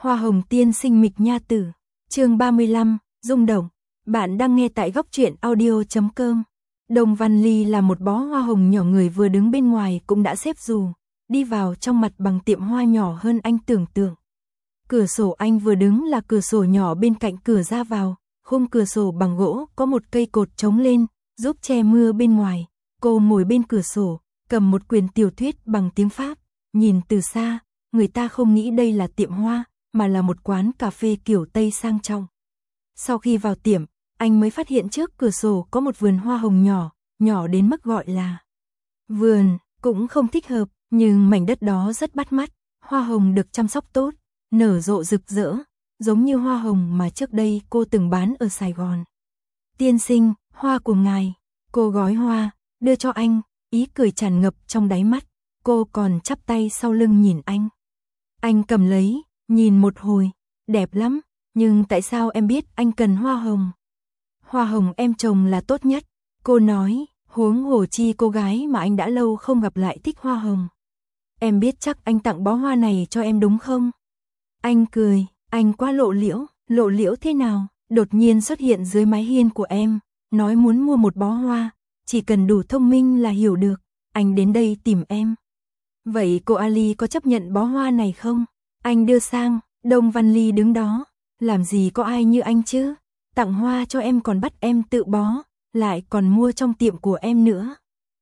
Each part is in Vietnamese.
Hoa hồng tiên sinh Mịch Nha Tử, chương 35, rung động. Bạn đang nghe tại góc truyện audio.com. Đồng Văn Ly là một bó hoa hồng nhỏ, người vừa đứng bên ngoài cũng đã xếp dù, đi vào trong mặt bằng tiệm hoa nhỏ hơn anh tưởng tượng. Cửa sổ anh vừa đứng là cửa sổ nhỏ bên cạnh cửa ra vào, khung cửa sổ bằng gỗ có một cây cột chống lên, giúp che mưa bên ngoài. Cô ngồi bên cửa sổ, cầm một quyển tiểu thuyết bằng tiếng Pháp, nhìn từ xa, người ta không nghĩ đây là tiệm hoa, mà là một quán cà phê kiểu Tây sang trọng. Sau khi vào tiệm, anh mới phát hiện trước cửa sổ có một vườn hoa hồng nhỏ, nhỏ đến mức gọi là vườn, cũng không thích hợp, nhưng mảnh đất đó rất bắt mắt, hoa hồng được chăm sóc tốt, nở rộ rực rỡ, giống như hoa hồng mà trước đây cô từng bán ở Sài Gòn. Tiên sinh, hoa của ngài. Cô gói hoa, đưa cho anh, ý cười tràn ngập trong đáy mắt, cô còn chắp tay sau lưng nhìn anh. Anh cầm lấy, nhìn một hồi, đẹp lắm, nhưng tại sao em biết anh cần hoa hồng? Hoa hồng em trồng là tốt nhất, cô nói, huống hồ chi cô gái mà anh đã lâu không gặp lại thích hoa hồng. Em biết chắc anh tặng bó hoa này cho em đúng không? Anh cười, anh quá lộ liễu thế nào, đột nhiên xuất hiện dưới mái hiên của em, nói muốn mua một bó hoa, chỉ cần đủ thông minh là hiểu được, anh đến đây tìm em. Vậy cô Ali có chấp nhận bó hoa này không? Anh đưa sang, Đồng Văn Ly đứng đó, làm gì có ai như anh chứ, tặng hoa cho em còn bắt em tự bó, lại còn mua trong tiệm của em nữa.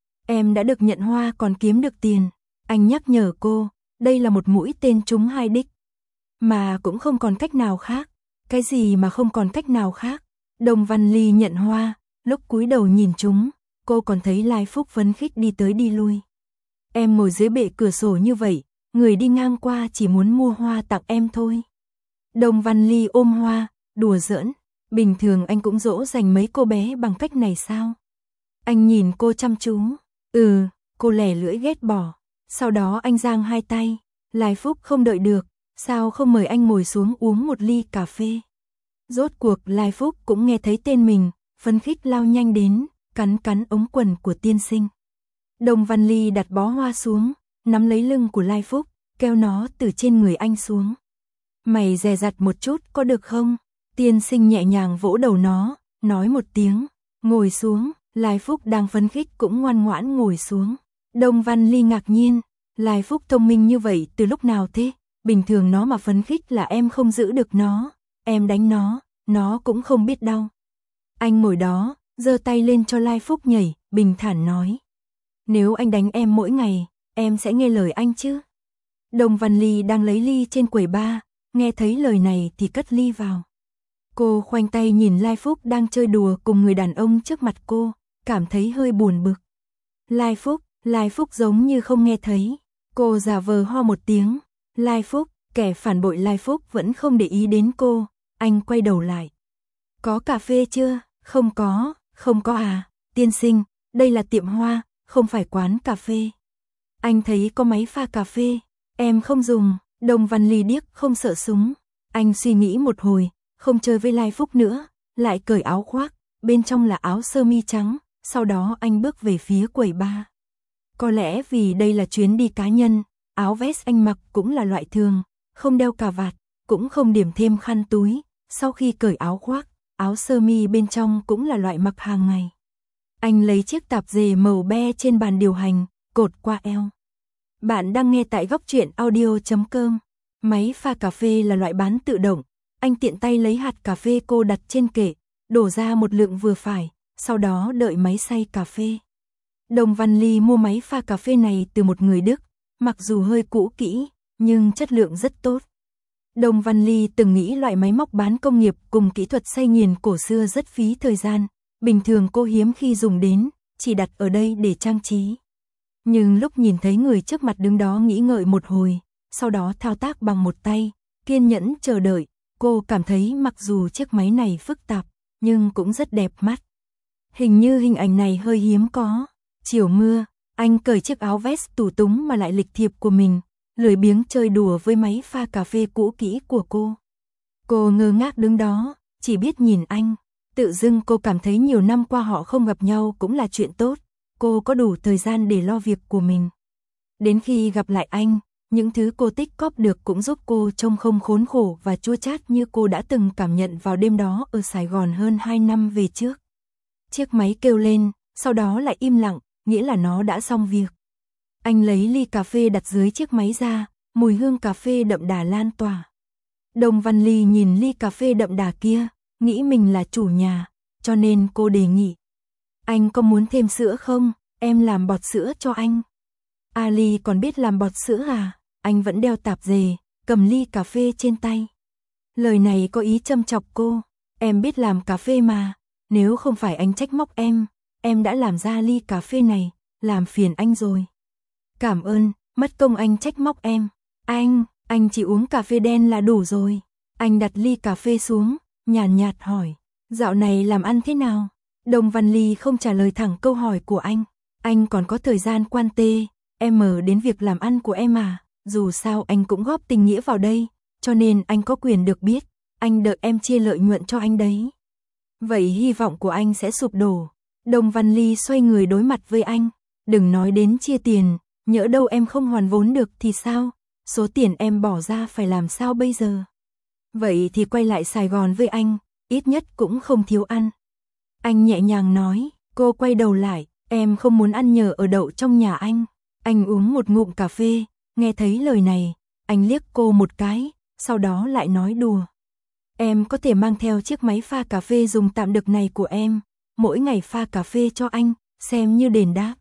Em đã được nhận hoa còn kiếm được tiền, anh nhắc nhở cô, đây là một mũi tên trúng hai đích. Mà cũng không còn cách nào khác, cái gì mà không còn cách nào khác. Đồng Văn Ly nhận hoa, lúc cúi đầu nhìn chúng, cô còn thấy Lai Phúc phấn khích đi tới đi lui. Em ngồi dưới bệ cửa sổ như vậy, người đi ngang qua chỉ muốn mua hoa tặng em thôi. Đồng Văn Ly ôm hoa, đùa giỡn, bình thường anh cũng dỗ dành mấy cô bé bằng cách này sao? Anh nhìn cô chăm chú, cô lẻ lưỡi ghét bỏ, sau đó anh giang hai tay, Lai Phúc không đợi được, sao không mời anh ngồi xuống uống một ly cà phê? Rốt cuộc Lai Phúc cũng nghe thấy tên mình, phấn khích lao nhanh đến, cắn ống quần của tiên sinh. Đồng Văn Ly đặt bó hoa xuống, nắm lấy lưng của Lai Phúc, kéo nó từ trên người anh xuống. Mày dè dặt một chút có được không? Tiên sinh nhẹ nhàng vỗ đầu nó, nói một tiếng, ngồi xuống. Lai Phúc đang phấn khích cũng ngoan ngoãn ngồi xuống. Đồng Văn Ly ngạc nhiên, Lai Phúc thông minh như vậy từ lúc nào thế? Bình thường nó mà phấn khích là em không giữ được nó, em đánh nó cũng không biết đau. Anh ngồi đó, giơ tay lên cho Lai Phúc nhảy, bình thản nói. Nếu anh đánh em mỗi ngày, em sẽ nghe lời anh chứ? Đồng Văn Ly đang lấy ly trên quầy bar, nghe thấy lời này thì cất ly vào. Cô khoanh tay nhìn Lai Phúc đang chơi đùa cùng người đàn ông trước mặt cô, cảm thấy hơi buồn bực. Lai Phúc giống như không nghe thấy, cô giả vờ ho một tiếng. Lai Phúc, kẻ phản bội Lai Phúc vẫn không để ý đến cô, anh quay đầu lại. Có cà phê chưa? Không có à, tiên sinh, đây là tiệm hoa, không phải quán cà phê. Anh thấy có máy pha cà phê, em không dùng. Đồng Văn Ly điếc không sợ súng. Anh suy nghĩ một hồi, không chơi với Lai Phúc nữa, lại cởi áo khoác, bên trong là áo sơ mi trắng, sau đó anh bước về phía quầy bar. Có lẽ vì đây là chuyến đi cá nhân, áo vest anh mặc cũng là loại thường, không đeo cà vạt, cũng không điểm thêm khăn túi, sau khi cởi áo khoác, áo sơ mi bên trong cũng là loại mặc hàng ngày. Anh lấy chiếc tạp dề màu be trên bàn điều hành, cột qua eo. Bạn đang nghe tại góc truyện audio.com. Máy pha cà phê là loại bán tự động, anh tiện tay lấy hạt cà phê cô đặt trên kệ, đổ ra một lượng vừa phải, sau đó đợi máy xay cà phê. Đồng Văn Ly mua máy pha cà phê này từ một người Đức, mặc dù hơi cũ kỹ, nhưng chất lượng rất tốt. Đồng Văn Ly từng nghĩ loại máy móc bán công nghiệp cùng kỹ thuật xay nghiền cổ xưa rất phí thời gian, bình thường cô hiếm khi dùng đến, chỉ đặt ở đây để trang trí. Nhưng lúc nhìn thấy người trước mặt đứng đó nghĩ ngợi một hồi, sau đó thao tác bằng một tay, kiên nhẫn chờ đợi, cô cảm thấy mặc dù chiếc máy này phức tạp, nhưng cũng rất đẹp mắt. Hình như hình ảnh này hơi hiếm có. Chiều mưa, anh cởi chiếc áo vest tủ túng mà lại lịch thiệp của mình, lười biếng chơi đùa với máy pha cà phê cũ kỹ của cô. Cô ngơ ngác đứng đó, chỉ biết nhìn anh. Tự dưng cô cảm thấy nhiều năm qua họ không gặp nhau cũng là chuyện tốt, cô có đủ thời gian để lo việc của mình. Đến khi gặp lại anh, Những thứ cô tích cóp được cũng giúp cô trông không khốn khổ và chua chát như cô đã từng cảm nhận vào đêm đó ở Sài Gòn hơn 2 năm về trước. Chiếc máy kêu lên, sau đó lại im lặng, nghĩa là nó đã xong việc. Anh lấy ly cà phê đặt dưới chiếc máy ra, mùi hương cà phê đậm đà lan tỏa. Đồng Văn Ly nhìn ly cà phê đậm đà kia, nghĩ mình là chủ nhà, cho nên cô đề nghị. Anh có muốn thêm sữa không? Em làm bọt sữa cho anh. Ali còn biết làm bọt sữa à? Anh vẫn đeo tạp dề, cầm ly cà phê trên tay. Lời này có ý châm chọc cô. Em biết làm cà phê mà, nếu không phải anh trách móc em đã làm ra ly cà phê này, làm phiền anh rồi. Cảm ơn, mất công anh trách móc em. Anh chỉ uống cà phê đen là đủ rồi. Anh đặt ly cà phê xuống, nhàn nhạt hỏi, dạo này làm ăn thế nào? Đồng Văn Ly không trả lời thẳng câu hỏi của anh. Anh còn có thời gian quan tê, em mở đến việc làm ăn của em à? Dù sao anh cũng góp tình nghĩa vào đây, cho nên anh có quyền được biết, anh đợi em chia lợi nhuận cho anh đấy. Vậy hy vọng của anh sẽ sụp đổ. Đồng Văn Ly xoay người đối mặt với anh. Đừng nói đến chia tiền, nhỡ đâu em không hoàn vốn được thì sao? Số tiền em bỏ ra phải làm sao bây giờ? Vậy thì quay lại Sài Gòn với anh, ít nhất cũng không thiếu ăn. Anh nhẹ nhàng nói, cô quay đầu lại, em không muốn ăn nhờ ở đậu trong nhà anh. Anh uống một ngụm cà phê, nghe thấy lời này, anh liếc cô một cái, sau đó lại nói đùa. Em có thể mang theo chiếc máy pha cà phê dùng tạm được này của em, mỗi ngày pha cà phê cho anh, xem như đền đáp.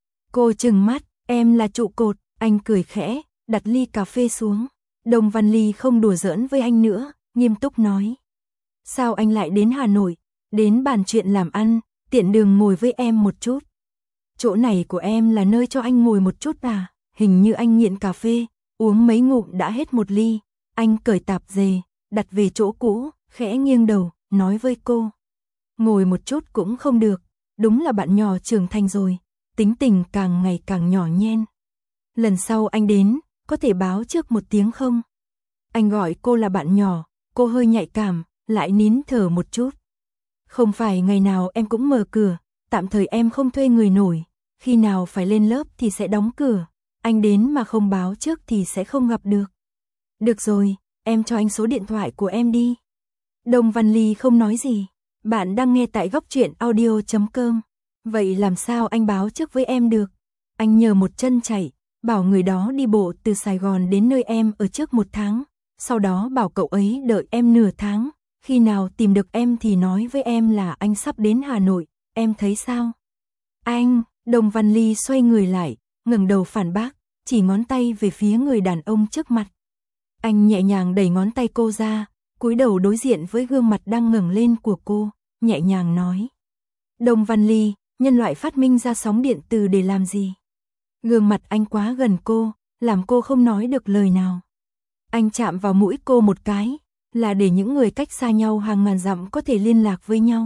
Cô trừng mắt, em là trụ cột, anh cười khẽ, đặt ly cà phê xuống. Đồng Văn Ly không đùa giỡn với anh nữa, nghiêm túc nói. Sao anh lại đến Hà Nội, đến bàn chuyện làm ăn, tiện đường ngồi với em một chút. Chỗ này của em là nơi cho anh ngồi một chút à? Hình như anh nghiện cà phê, uống mấy ngụm đã hết một ly. Anh cởi tạp dề, đặt về chỗ cũ, khẽ nghiêng đầu, nói với cô. Ngồi một chút cũng không được, đúng là bạn nhỏ trưởng thành rồi, tính tình càng ngày càng nhỏ nhen. Lần sau anh đến, có thể báo trước một tiếng không? Anh gọi cô là bạn nhỏ, cô hơi nhạy cảm, lại nín thở một chút. Không phải ngày nào em cũng mở cửa, tạm thời em không thuê người nổi, khi nào phải lên lớp thì sẽ đóng cửa, anh đến mà không báo trước thì sẽ không gặp được. Được rồi, em cho anh số điện thoại của em đi. Đồng Văn Ly không nói gì. Bạn đang nghe tại góc truyện audio.com. Vậy làm sao anh báo trước với em được? Anh nhờ một chân chạy, bảo người đó đi bộ từ Sài Gòn đến nơi em ở trước 1 tháng, sau đó bảo cậu ấy đợi em nửa tháng, khi nào tìm được em thì nói với em là anh sắp đến Hà Nội, em thấy sao? Anh, Đồng Văn Ly xoay người lại, ngẩng đầu phản bác, chỉ ngón tay về phía người đàn ông trước mặt. Anh nhẹ nhàng đẩy ngón tay cô ra, cúi đầu đối diện với gương mặt đang ngẩng lên của cô, nhẹ nhàng nói. Đồng Văn Ly, nhân loại phát minh ra sóng điện từ để làm gì? Gương mặt anh quá gần cô, làm cô không nói được lời nào. Anh chạm vào mũi cô một cái, là để những người cách xa nhau hàng ngàn dặm có thể liên lạc với nhau.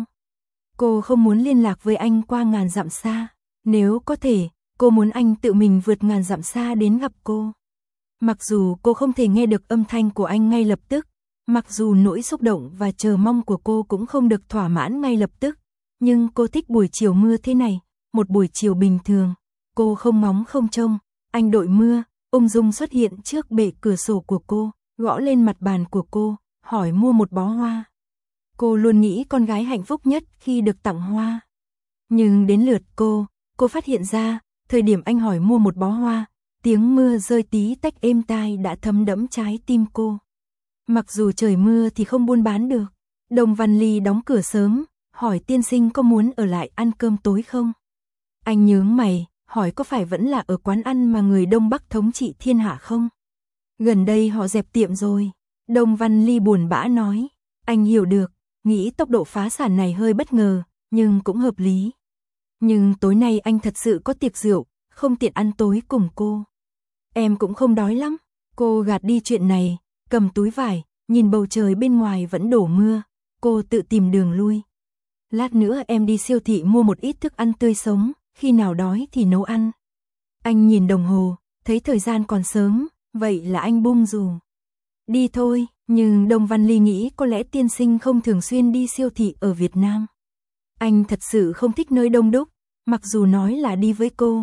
Cô không muốn liên lạc với anh qua ngàn dặm xa, nếu có thể, cô muốn anh tự mình vượt ngàn dặm xa đến gặp cô. Mặc dù cô không thể nghe được âm thanh của anh ngay lập tức, mặc dù nỗi xúc động và chờ mong của cô cũng không được thỏa mãn ngay lập tức, nhưng cô thích buổi chiều mưa thế này, một buổi chiều bình thường. Cô không ngóng không trông, anh đội mưa, ung dung xuất hiện trước bệ cửa sổ của cô, gõ lên mặt bàn của cô, hỏi mua một bó hoa. Cô luôn nghĩ con gái hạnh phúc nhất khi được tặng hoa. Nhưng đến lượt cô phát hiện ra, thời điểm anh hỏi mua một bó hoa, tiếng mưa rơi tí tách êm tai đã thấm đẫm trái tim cô. Mặc dù trời mưa thì không buôn bán được. Đồng Văn Ly đóng cửa sớm, hỏi tiên sinh có muốn ở lại ăn cơm tối không? Anh nhướng mày, hỏi có phải vẫn là ở quán ăn mà người Đông Bắc thống trị thiên hạ không? Gần đây họ dẹp tiệm rồi. Đồng Văn Ly buồn bã nói. Anh hiểu được, nghĩ tốc độ phá sản này hơi bất ngờ, nhưng cũng hợp lý. Nhưng tối nay anh thật sự có tiệc rượu, không tiện ăn tối cùng cô. Em cũng không đói lắm. Cô gạt đi chuyện này, cầm túi vải, nhìn bầu trời bên ngoài vẫn đổ mưa. Cô tự tìm đường lui. Lát nữa em đi siêu thị mua một ít thức ăn tươi sống, khi nào đói thì nấu ăn. Anh nhìn đồng hồ, thấy thời gian còn sớm, vậy là anh bung dù. Đi thôi, nhưng Đồng Văn Ly nghĩ có lẽ tiên sinh không thường xuyên đi siêu thị ở Việt Nam. Anh thật sự không thích nơi đông đúc, mặc dù nói là đi với cô,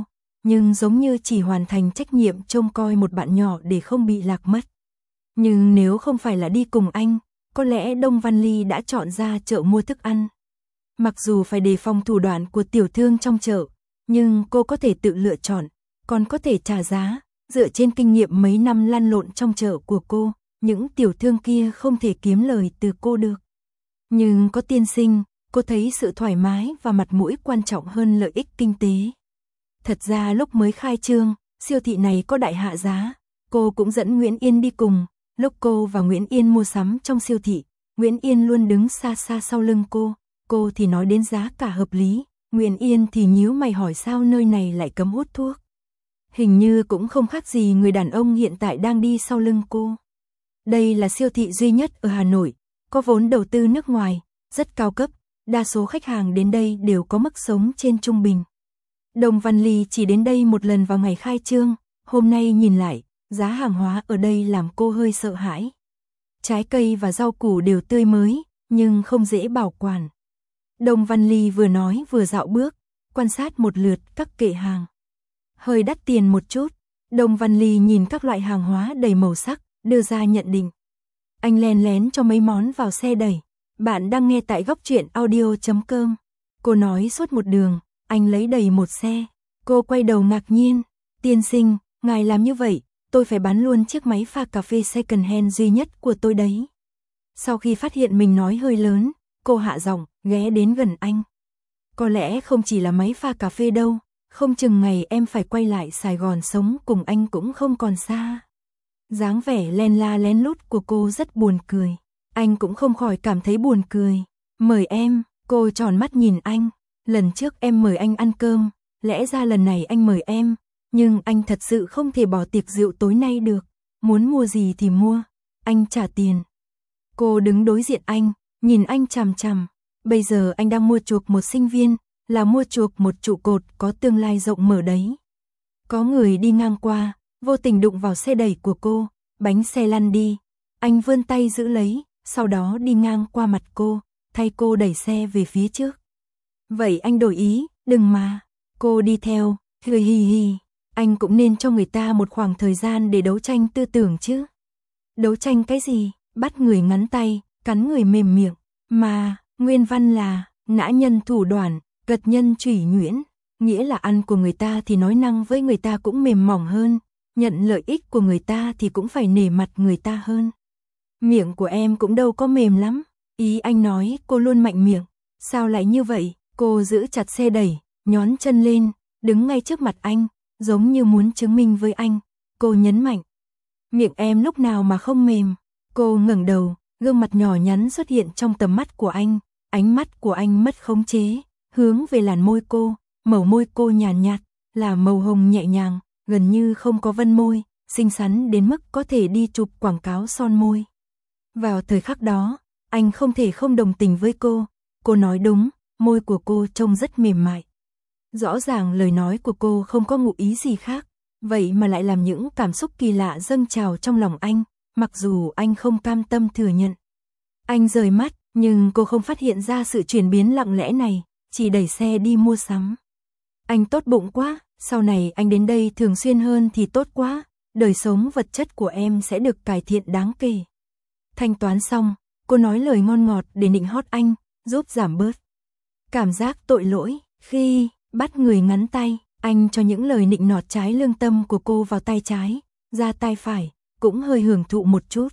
nhưng giống như chỉ hoàn thành trách nhiệm trông coi một bạn nhỏ để không bị lạc mất. Nhưng nếu không phải là đi cùng anh, có lẽ Đông Văn Ly đã chọn ra chợ mua thức ăn. Mặc dù phải đề phòng thủ đoạn của tiểu thương trong chợ, nhưng cô có thể tự lựa chọn, còn có thể trả giá, dựa trên kinh nghiệm mấy năm lăn lộn trong chợ của cô, những tiểu thương kia không thể kiếm lời từ cô được. Nhưng có tiên sinh, cô thấy sự thoải mái và mặt mũi quan trọng hơn lợi ích kinh tế. Thật ra lúc mới khai trương, siêu thị này có đại hạ giá, cô cũng dẫn Nguyễn Yên đi cùng. Lúc cô và Nguyễn Yên mua sắm trong siêu thị, Nguyễn Yên luôn đứng xa xa sau lưng cô thì nói đến giá cả hợp lý, Nguyễn Yên thì nhíu mày hỏi sao nơi này lại cấm hút thuốc. Hình như cũng không khác gì người đàn ông hiện tại đang đi sau lưng cô. Đây là siêu thị duy nhất ở Hà Nội, có vốn đầu tư nước ngoài, rất cao cấp, đa số khách hàng đến đây đều có mức sống trên trung bình. Đồng Văn Ly chỉ đến đây một lần vào ngày khai trương, hôm nay nhìn lại, giá hàng hóa ở đây làm cô hơi sợ hãi. Trái cây và rau củ đều tươi mới, nhưng không dễ bảo quản. Đồng Văn Ly vừa nói vừa dạo bước, quan sát một lượt các kệ hàng. Hơi đắt tiền một chút, Đồng Văn Ly nhìn các loại hàng hóa đầy màu sắc, đưa ra nhận định. Anh len lén cho mấy món vào xe đẩy. Bạn đang nghe tại góc truyện audio.com. Cô nói suốt một đường, anh lấy đầy một xe. Cô quay đầu ngạc nhiên. Tiên sinh, ngài làm như vậy, tôi phải bán luôn chiếc máy pha cà phê second hand duy nhất của tôi đấy. Sau khi phát hiện mình nói hơi lớn, cô hạ giọng, ghé đến gần anh. Có lẽ không chỉ là máy pha cà phê đâu, không chừng ngày em phải quay lại Sài Gòn sống cùng anh cũng không còn xa. Dáng vẻ len la lén lút của cô rất buồn cười. Anh cũng không khỏi cảm thấy buồn cười. Mời em, cô tròn mắt nhìn anh. Lần trước em mời anh ăn cơm, lẽ ra lần này anh mời em. Nhưng anh thật sự không thể bỏ tiệc rượu tối nay được. Muốn mua gì thì mua, anh trả tiền. Cô đứng đối diện anh, nhìn anh chằm chằm. Bây giờ anh đang mua chuộc một sinh viên, là mua chuộc một trụ cột có tương lai rộng mở đấy. Có người đi ngang qua, vô tình đụng vào xe đẩy của cô, bánh xe lăn đi. Anh vươn tay giữ lấy, sau đó đi ngang qua mặt cô, thay cô đẩy xe về phía trước. Vậy anh đổi ý, đừng mà. Cô đi theo, cười hì hì. Anh cũng nên cho người ta một khoảng thời gian để đấu tranh tư tưởng chứ. Đấu tranh cái gì? Bắt người ngắn tay, cắn người mềm miệng. Mà, nguyên văn là, nã nhân thủ đoạn, gật nhân trủy nhuyễn. Nghĩa là ăn của người ta thì nói năng với người ta cũng mềm mỏng hơn. Nhận lợi ích của người ta thì cũng phải nể mặt người ta hơn. Miệng của em cũng đâu có mềm lắm. Ý anh nói cô luôn mạnh miệng. Sao lại như vậy? Cô giữ chặt xe đẩy, nhón chân lên, đứng ngay trước mặt anh, giống như muốn chứng minh với anh. Cô nhấn mạnh. Miệng em lúc nào mà không mềm. Cô ngẩng đầu, gương mặt nhỏ nhắn xuất hiện trong tầm mắt của anh. Ánh mắt của anh mất khống chế, hướng về làn môi cô. Màu môi cô nhàn nhạt, là màu hồng nhẹ nhàng, gần như không có vân môi, xinh xắn đến mức có thể đi chụp quảng cáo son môi. Vào thời khắc đó, anh không thể không đồng tình với cô. Cô nói đúng, môi của cô trông rất mềm mại. Rõ ràng lời nói của cô không có ngụ ý gì khác, vậy mà lại làm những cảm xúc kỳ lạ dâng trào trong lòng anh, mặc dù anh không cam tâm thừa nhận. Anh rời mắt, nhưng cô không phát hiện ra sự chuyển biến lặng lẽ này, chỉ đẩy xe đi mua sắm. Anh tốt bụng quá, sau này anh đến đây thường xuyên hơn thì tốt quá, đời sống vật chất của em sẽ được cải thiện đáng kể. Thanh toán xong, cô nói lời ngon ngọt để nịnh hót anh, giúp giảm bớt cảm giác tội lỗi. Khi bắt người ngắn tay, anh cho những lời nịnh nọt trái lương tâm của cô vào tay trái, ra tay phải, cũng hơi hưởng thụ một chút.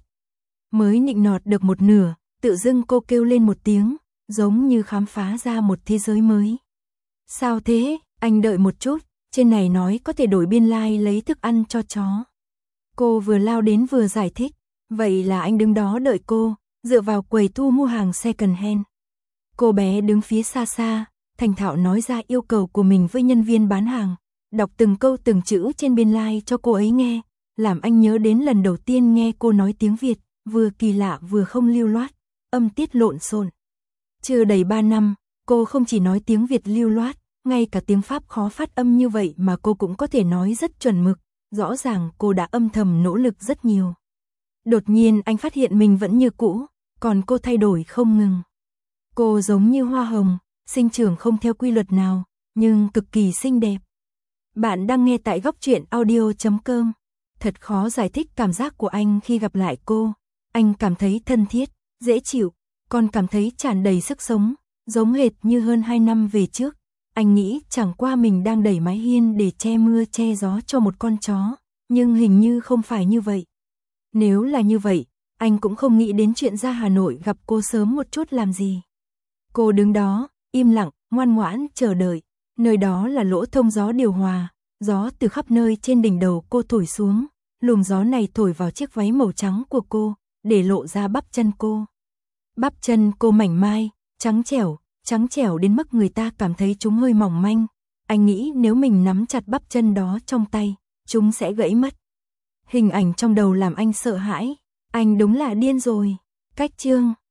Mới nịnh nọt được một nửa, tự dưng cô kêu lên một tiếng, giống như khám phá ra một thế giới mới. Sao thế? Anh đợi một chút, trên này nói có thể đổi biên lai lấy thức ăn cho chó. Cô vừa lao đến vừa giải thích, vậy là anh đứng đó đợi cô, dựa vào quầy thu mua hàng second hand. Cô bé đứng phía xa xa, thành thạo nói ra yêu cầu của mình với nhân viên bán hàng, đọc từng câu từng chữ trên biên lai cho cô ấy nghe, làm anh nhớ đến lần đầu tiên nghe cô nói tiếng Việt, vừa kỳ lạ vừa không lưu loát, âm tiết lộn xộn. Chưa đầy 3 năm, cô không chỉ nói tiếng Việt lưu loát, ngay cả tiếng Pháp khó phát âm như vậy mà cô cũng có thể nói rất chuẩn mực, rõ ràng cô đã âm thầm nỗ lực rất nhiều. Đột nhiên anh phát hiện mình vẫn như cũ, còn cô thay đổi không ngừng. Cô giống như hoa hồng, sinh trưởng không theo quy luật nào, nhưng cực kỳ xinh đẹp. Bạn đang nghe tại góc truyện audio.com. Thật khó giải thích cảm giác của anh khi gặp lại cô. Anh cảm thấy thân thiết, dễ chịu, còn cảm thấy tràn đầy sức sống, giống hệt như hơn 2 năm về trước. Anh nghĩ chẳng qua mình đang đẩy mái hiên để che mưa che gió cho một con chó, nhưng hình như không phải như vậy. Nếu là như vậy, anh cũng không nghĩ đến chuyện ra Hà Nội gặp cô sớm một chút làm gì. Cô đứng đó, im lặng, ngoan ngoãn chờ đợi. Nơi đó là lỗ thông gió điều hòa, gió từ khắp nơi trên đỉnh đầu cô thổi xuống, luồng gió này thổi vào chiếc váy màu trắng của cô, để lộ ra bắp chân cô. Bắp chân cô mảnh mai, trắng trẻo đến mức người ta cảm thấy chúng hơi mỏng manh. Anh nghĩ nếu mình nắm chặt bắp chân đó trong tay, chúng sẽ gãy mất. Hình ảnh trong đầu làm anh sợ hãi, anh đúng là điên rồi. Cách chương